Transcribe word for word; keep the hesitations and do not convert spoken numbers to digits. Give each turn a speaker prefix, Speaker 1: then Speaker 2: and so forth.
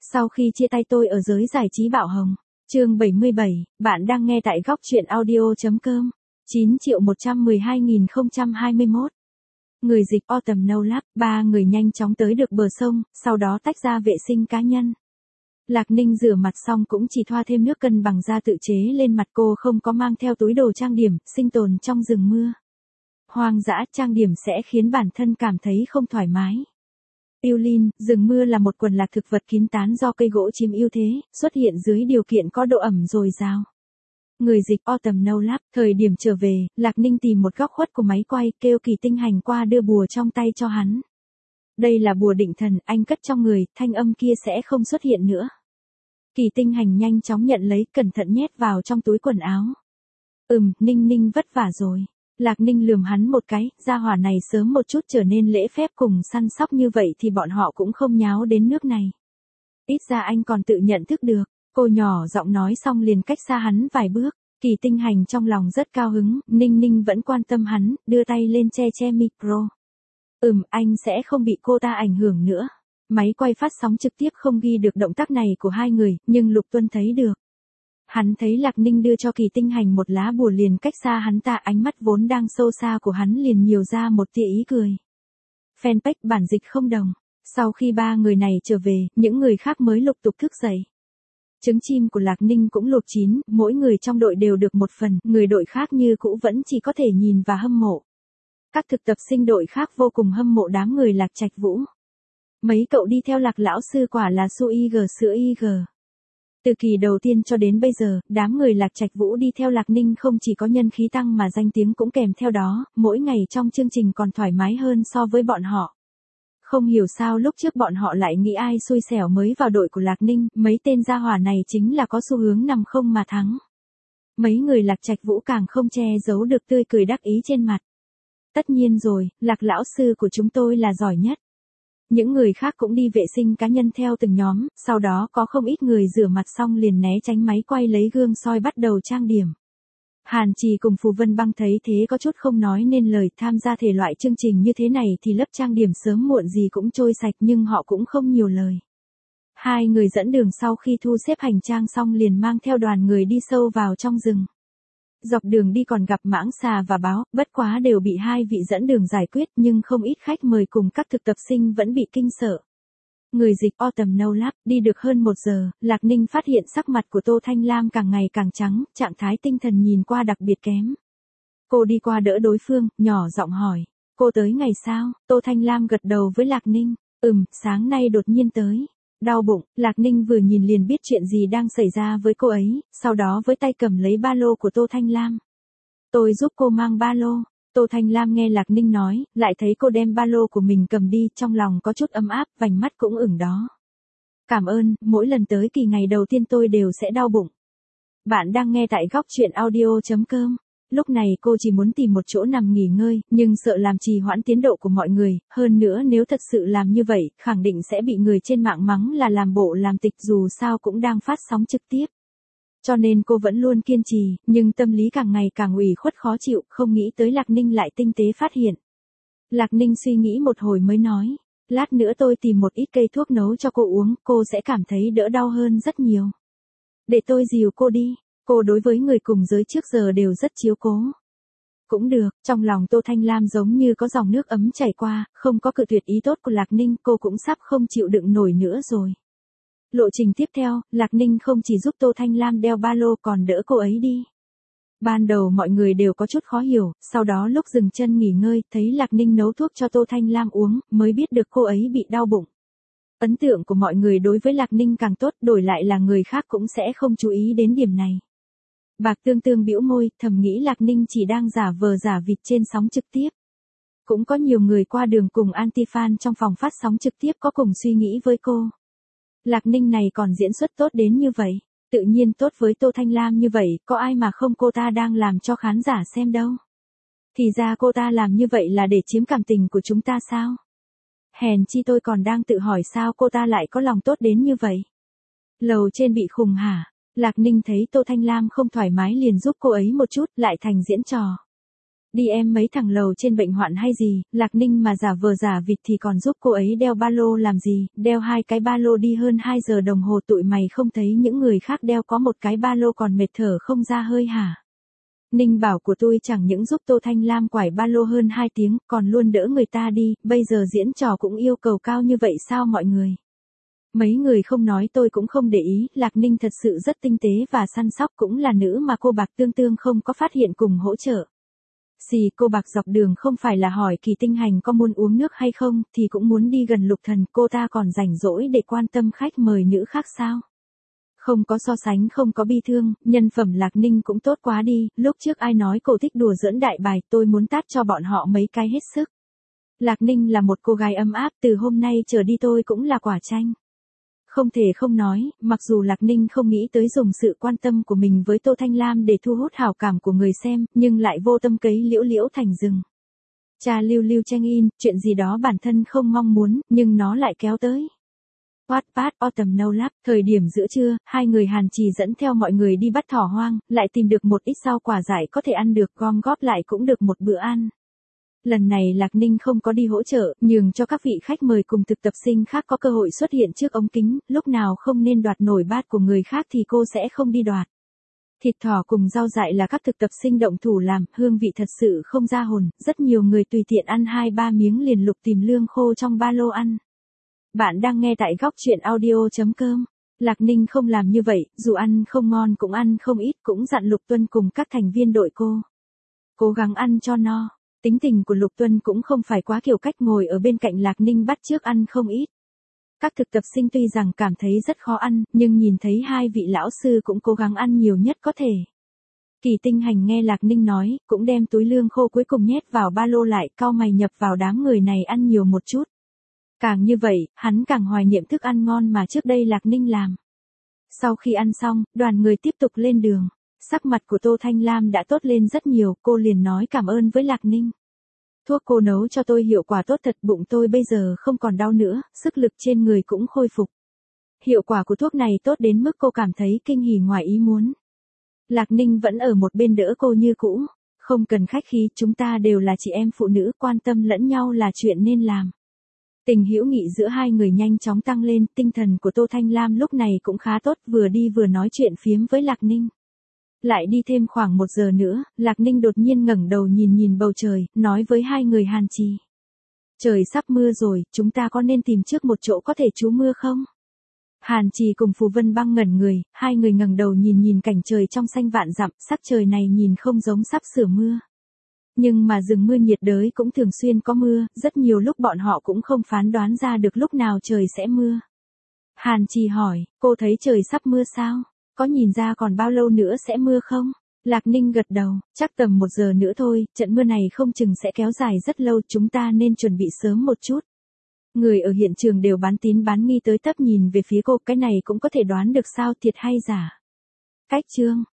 Speaker 1: Sau khi chia tay tôi ở giới giải trí bạo hồng. Chương bảy mươi bảy, bạn đang nghe tại góc truyện audio.com. chín triệu một trăm mười hai nghìn không trăm hai mươi mốt. Người dịch Autumn No Lab, ba người nhanh chóng tới được bờ sông, sau đó tách ra vệ sinh cá nhân. Lạc Ninh rửa mặt xong cũng chỉ thoa thêm nước cân bằng da tự chế lên mặt, cô không có mang theo túi đồ trang điểm, sinh tồn trong rừng mưa. Hoang dã, trang điểm sẽ khiến bản thân cảm thấy không thoải mái. Yulin, rừng mưa là một quần lạc thực vật kín tán do cây gỗ chiếm ưu thế, xuất hiện dưới điều kiện có độ ẩm dồi dào. Người dịch Autumn No Lab, thời điểm trở về, Lạc Ninh tìm một góc khuất của máy quay, kêu Kỳ Tinh Hành qua đưa bùa trong tay cho hắn. Đây là bùa định thần, anh cất trong người, thanh âm kia sẽ không xuất hiện nữa. Kỳ Tinh Hành nhanh chóng nhận lấy, cẩn thận nhét vào trong túi quần áo. Ừm, Ninh Ninh vất vả rồi. Lạc Ninh lườm hắn một cái, gia hỏa này sớm một chút trở nên lễ phép cùng săn sóc như vậy thì bọn họ cũng không nháo đến nước này. Ít ra anh còn tự nhận thức được, cô nhỏ giọng nói xong liền cách xa hắn vài bước. Kỳ Tinh Hành trong lòng rất cao hứng, Ninh Ninh vẫn quan tâm hắn, đưa tay lên che che micro. Ừm, anh sẽ không bị cô ta ảnh hưởng nữa. Máy quay phát sóng trực tiếp không ghi được động tác này của hai người, nhưng Lục Tuân thấy được. Hắn thấy Lạc Ninh đưa cho Kỳ Tinh Hành một lá bùa liền cách xa hắn ta, ánh mắt vốn đang sâu xa của hắn liền nhiều ra một tia ý cười. Fanpage bản dịch không đồng. Sau khi ba người này trở về, những người khác mới lục tục thức dậy. Trứng chim của Lạc Ninh cũng luộc chín, mỗi người trong đội đều được một phần, người đội khác như cũ vẫn chỉ có thể nhìn và hâm mộ. Các thực tập sinh đội khác vô cùng hâm mộ đám người Lạc Trạch Vũ. Mấy cậu đi theo Lạc lão sư quả là su y gờ sữa y gờ. Từ kỳ đầu tiên cho đến bây giờ, đám người Lạc Trạch Vũ đi theo Lạc Ninh không chỉ có nhân khí tăng mà danh tiếng cũng kèm theo đó, mỗi ngày trong chương trình còn thoải mái hơn so với bọn họ. Không hiểu sao lúc trước bọn họ lại nghĩ ai xui xẻo mới vào đội của Lạc Ninh, mấy tên gia hỏa này chính là có xu hướng nằm không mà thắng. Mấy người Lạc Trạch Vũ càng không che giấu được tươi cười đắc ý trên mặt. Tất nhiên rồi, Lạc lão sư của chúng tôi là giỏi nhất. Những người khác cũng đi vệ sinh cá nhân theo từng nhóm, sau đó có không ít người rửa mặt xong liền né tránh máy quay lấy gương soi bắt đầu trang điểm. Hàn Trì cùng Phù Vân Băng thấy thế có chút không nói nên lời, tham gia thể loại chương trình như thế này thì lớp trang điểm sớm muộn gì cũng trôi sạch nhưng họ cũng không nhiều lời. Hai người dẫn đường sau khi thu xếp hành trang xong liền mang theo đoàn người đi sâu vào trong rừng. Dọc đường đi còn gặp mãng xà và báo, bất quá đều bị hai vị dẫn đường giải quyết nhưng không ít khách mời cùng các thực tập sinh vẫn bị kinh sợ. Người dịch Autumn No Lab, đi được hơn một giờ, Lạc Ninh phát hiện sắc mặt của Tô Thanh Lam càng ngày càng trắng, trạng thái tinh thần nhìn qua đặc biệt kém. Cô đi qua đỡ đối phương, nhỏ giọng hỏi, cô tới ngày sao? Tô Thanh Lam gật đầu với Lạc Ninh, ừm, sáng nay đột nhiên tới. Đau bụng, Lạc Ninh vừa nhìn liền biết chuyện gì đang xảy ra với cô ấy, sau đó với tay cầm lấy ba lô của Tô Thanh Lam. Tôi giúp cô mang ba lô. Tô Thanh Lam nghe Lạc Ninh nói, lại thấy cô đem ba lô của mình cầm đi, trong lòng có chút ấm áp, vành mắt cũng ửng đó. Cảm ơn, mỗi lần tới kỳ ngày đầu tiên tôi đều sẽ đau bụng. Bạn đang nghe tại góc truyện audio.com. Lúc này cô chỉ muốn tìm một chỗ nằm nghỉ ngơi, nhưng sợ làm trì hoãn tiến độ của mọi người, hơn nữa nếu thật sự làm như vậy, khẳng định sẽ bị người trên mạng mắng là làm bộ làm tịch, dù sao cũng đang phát sóng trực tiếp. Cho nên cô vẫn luôn kiên trì, nhưng tâm lý càng ngày càng ủy khuất khó chịu, không nghĩ tới Lạc Ninh lại tinh tế phát hiện. Lạc Ninh suy nghĩ một hồi mới nói, lát nữa tôi tìm một ít cây thuốc nấu cho cô uống, cô sẽ cảm thấy đỡ đau hơn rất nhiều. Để tôi dìu cô đi. Cô đối với người cùng giới trước giờ đều rất chiếu cố. Cũng được, trong lòng Tô Thanh Lam giống như có dòng nước ấm chảy qua, không có cự tuyệt ý tốt của Lạc Ninh, cô cũng sắp không chịu đựng nổi nữa rồi. Lộ trình tiếp theo, Lạc Ninh không chỉ giúp Tô Thanh Lam đeo ba lô còn đỡ cô ấy đi. Ban đầu mọi người đều có chút khó hiểu, sau đó lúc dừng chân nghỉ ngơi, thấy Lạc Ninh nấu thuốc cho Tô Thanh Lam uống, mới biết được cô ấy bị đau bụng. Ấn tượng của mọi người đối với Lạc Ninh càng tốt, đổi lại là người khác cũng sẽ không chú ý đến điểm này. Bạc Tương Tương bĩu môi, thầm nghĩ Lạc Ninh chỉ đang giả vờ giả vịt trên sóng trực tiếp. Cũng có nhiều người qua đường cùng anti-fan trong phòng phát sóng trực tiếp có cùng suy nghĩ với cô. Lạc Ninh này còn diễn xuất tốt đến như vậy, tự nhiên tốt với Tô Thanh Lam như vậy, có ai mà không cô ta đang làm cho khán giả xem đâu. Thì ra cô ta làm như vậy là để chiếm cảm tình của chúng ta sao? Hèn chi tôi còn đang tự hỏi sao cô ta lại có lòng tốt đến như vậy. Lầu trên bị khùng hả? Lạc Ninh thấy Tô Thanh Lam không thoải mái liền giúp cô ấy một chút, lại thành diễn trò. Đi em mấy thằng lầu trên bệnh hoạn hay gì, Lạc Ninh mà giả vờ giả vịt thì còn giúp cô ấy đeo ba lô làm gì, đeo hai cái ba lô đi hơn hai giờ đồng hồ tụi mày không thấy những người khác đeo có một cái ba lô còn mệt thở không ra hơi hả? Ninh bảo của tôi chẳng những giúp Tô Thanh Lam quải ba lô hơn hai tiếng, còn luôn đỡ người ta đi, bây giờ diễn trò cũng yêu cầu cao như vậy sao mọi người? Mấy người không nói tôi cũng không để ý, Lạc Ninh thật sự rất tinh tế và săn sóc, cũng là nữ mà cô Bạc Tương Tương không có phát hiện cùng hỗ trợ. Xì cô Bạc dọc đường không phải là hỏi Kỳ Tinh Hành có muốn uống nước hay không, thì cũng muốn đi gần Lục Thần, cô ta còn rảnh rỗi để quan tâm khách mời nữ khác sao? Không có so sánh, không có bi thương, nhân phẩm Lạc Ninh cũng tốt quá đi, lúc trước ai nói cô thích đùa giỡn đại bài, tôi muốn tát cho bọn họ mấy cái hết sức. Lạc Ninh là một cô gái ấm áp, từ hôm nay trở đi tôi cũng là quả chanh. Không thể không nói, mặc dù Lạc Ninh không nghĩ tới dùng sự quan tâm của mình với Tô Thanh Lam để thu hút hảo cảm của người xem, nhưng lại vô tâm cấy liễu liễu thành rừng. Cha lưu lưu tranh in, chuyện gì đó bản thân không mong muốn, nhưng nó lại kéo tới. Wattpad Autumn No Lab, thời điểm giữa trưa, hai người Hàn Trì dẫn theo mọi người đi bắt thỏ hoang, lại tìm được một ít rau quả dại có thể ăn được, gom góp lại cũng được một bữa ăn. Lần này Lạc Ninh không có đi hỗ trợ, nhường cho các vị khách mời cùng thực tập sinh khác có cơ hội xuất hiện trước ống kính, lúc nào không nên đoạt nổi bát của người khác thì cô sẽ không đi đoạt. Thịt thỏ cùng rau dại là các thực tập sinh động thủ làm, hương vị thật sự không ra hồn, rất nhiều người tùy tiện ăn hai ba miếng liền lục tìm lương khô trong ba lô ăn. Bạn đang nghe tại góc truyện audio.com. Lạc Ninh không làm như vậy, dù ăn không ngon cũng ăn không ít, cũng dặn Lục Tuân cùng các thành viên đội cô. Cố gắng ăn cho no. Tính tình của Lục Tuân cũng không phải quá kiểu cách ngồi ở bên cạnh Lạc Ninh bắt chước ăn không ít. Các thực tập sinh tuy rằng cảm thấy rất khó ăn, nhưng nhìn thấy hai vị lão sư cũng cố gắng ăn nhiều nhất có thể. Kỳ Tinh Hành nghe Lạc Ninh nói, cũng đem túi lương khô cuối cùng nhét vào ba lô lại, cau mày nhập vào đám người này ăn nhiều một chút. Càng như vậy, hắn càng hoài niệm thức ăn ngon mà trước đây Lạc Ninh làm. Sau khi ăn xong, đoàn người tiếp tục lên đường. Sắc mặt của Tô Thanh Lam đã tốt lên rất nhiều, cô liền nói cảm ơn với Lạc Ninh. Thuốc cô nấu cho tôi hiệu quả tốt thật, bụng tôi bây giờ không còn đau nữa, sức lực trên người cũng khôi phục. Hiệu quả của thuốc này tốt đến mức cô cảm thấy kinh hỉ ngoài ý muốn. Lạc Ninh vẫn ở một bên đỡ cô như cũ. Không cần khách khí, chúng ta đều là chị em phụ nữ, quan tâm lẫn nhau là chuyện nên làm. Tình hữu nghị giữa hai người nhanh chóng tăng lên, tinh thần của Tô Thanh Lam lúc này cũng khá tốt, vừa đi vừa nói chuyện phiếm với Lạc Ninh. Lại đi thêm khoảng một giờ nữa, Lạc Ninh đột nhiên ngẩng đầu nhìn nhìn bầu trời, nói với hai người Hàn Trì. Trời sắp mưa rồi, chúng ta có nên tìm trước một chỗ có thể trú mưa không? Hàn Trì cùng Phù Vân Băng ngẩn người, hai người ngẩng đầu nhìn nhìn cảnh trời trong xanh vạn dặm, sắc trời này nhìn không giống sắp sửa mưa. Nhưng mà rừng mưa nhiệt đới cũng thường xuyên có mưa, rất nhiều lúc bọn họ cũng không phán đoán ra được lúc nào trời sẽ mưa. Hàn Trì hỏi, cô thấy trời sắp mưa sao? Có nhìn ra còn bao lâu nữa sẽ mưa không? Lạc Ninh gật đầu, chắc tầm một giờ nữa thôi, trận mưa này không chừng sẽ kéo dài rất lâu, chúng ta nên chuẩn bị sớm một chút. Người ở hiện trường đều bán tín bán nghi tới tấp nhìn về phía cô, cái này cũng có thể đoán được sao, thiệt hay giả. Cách chương,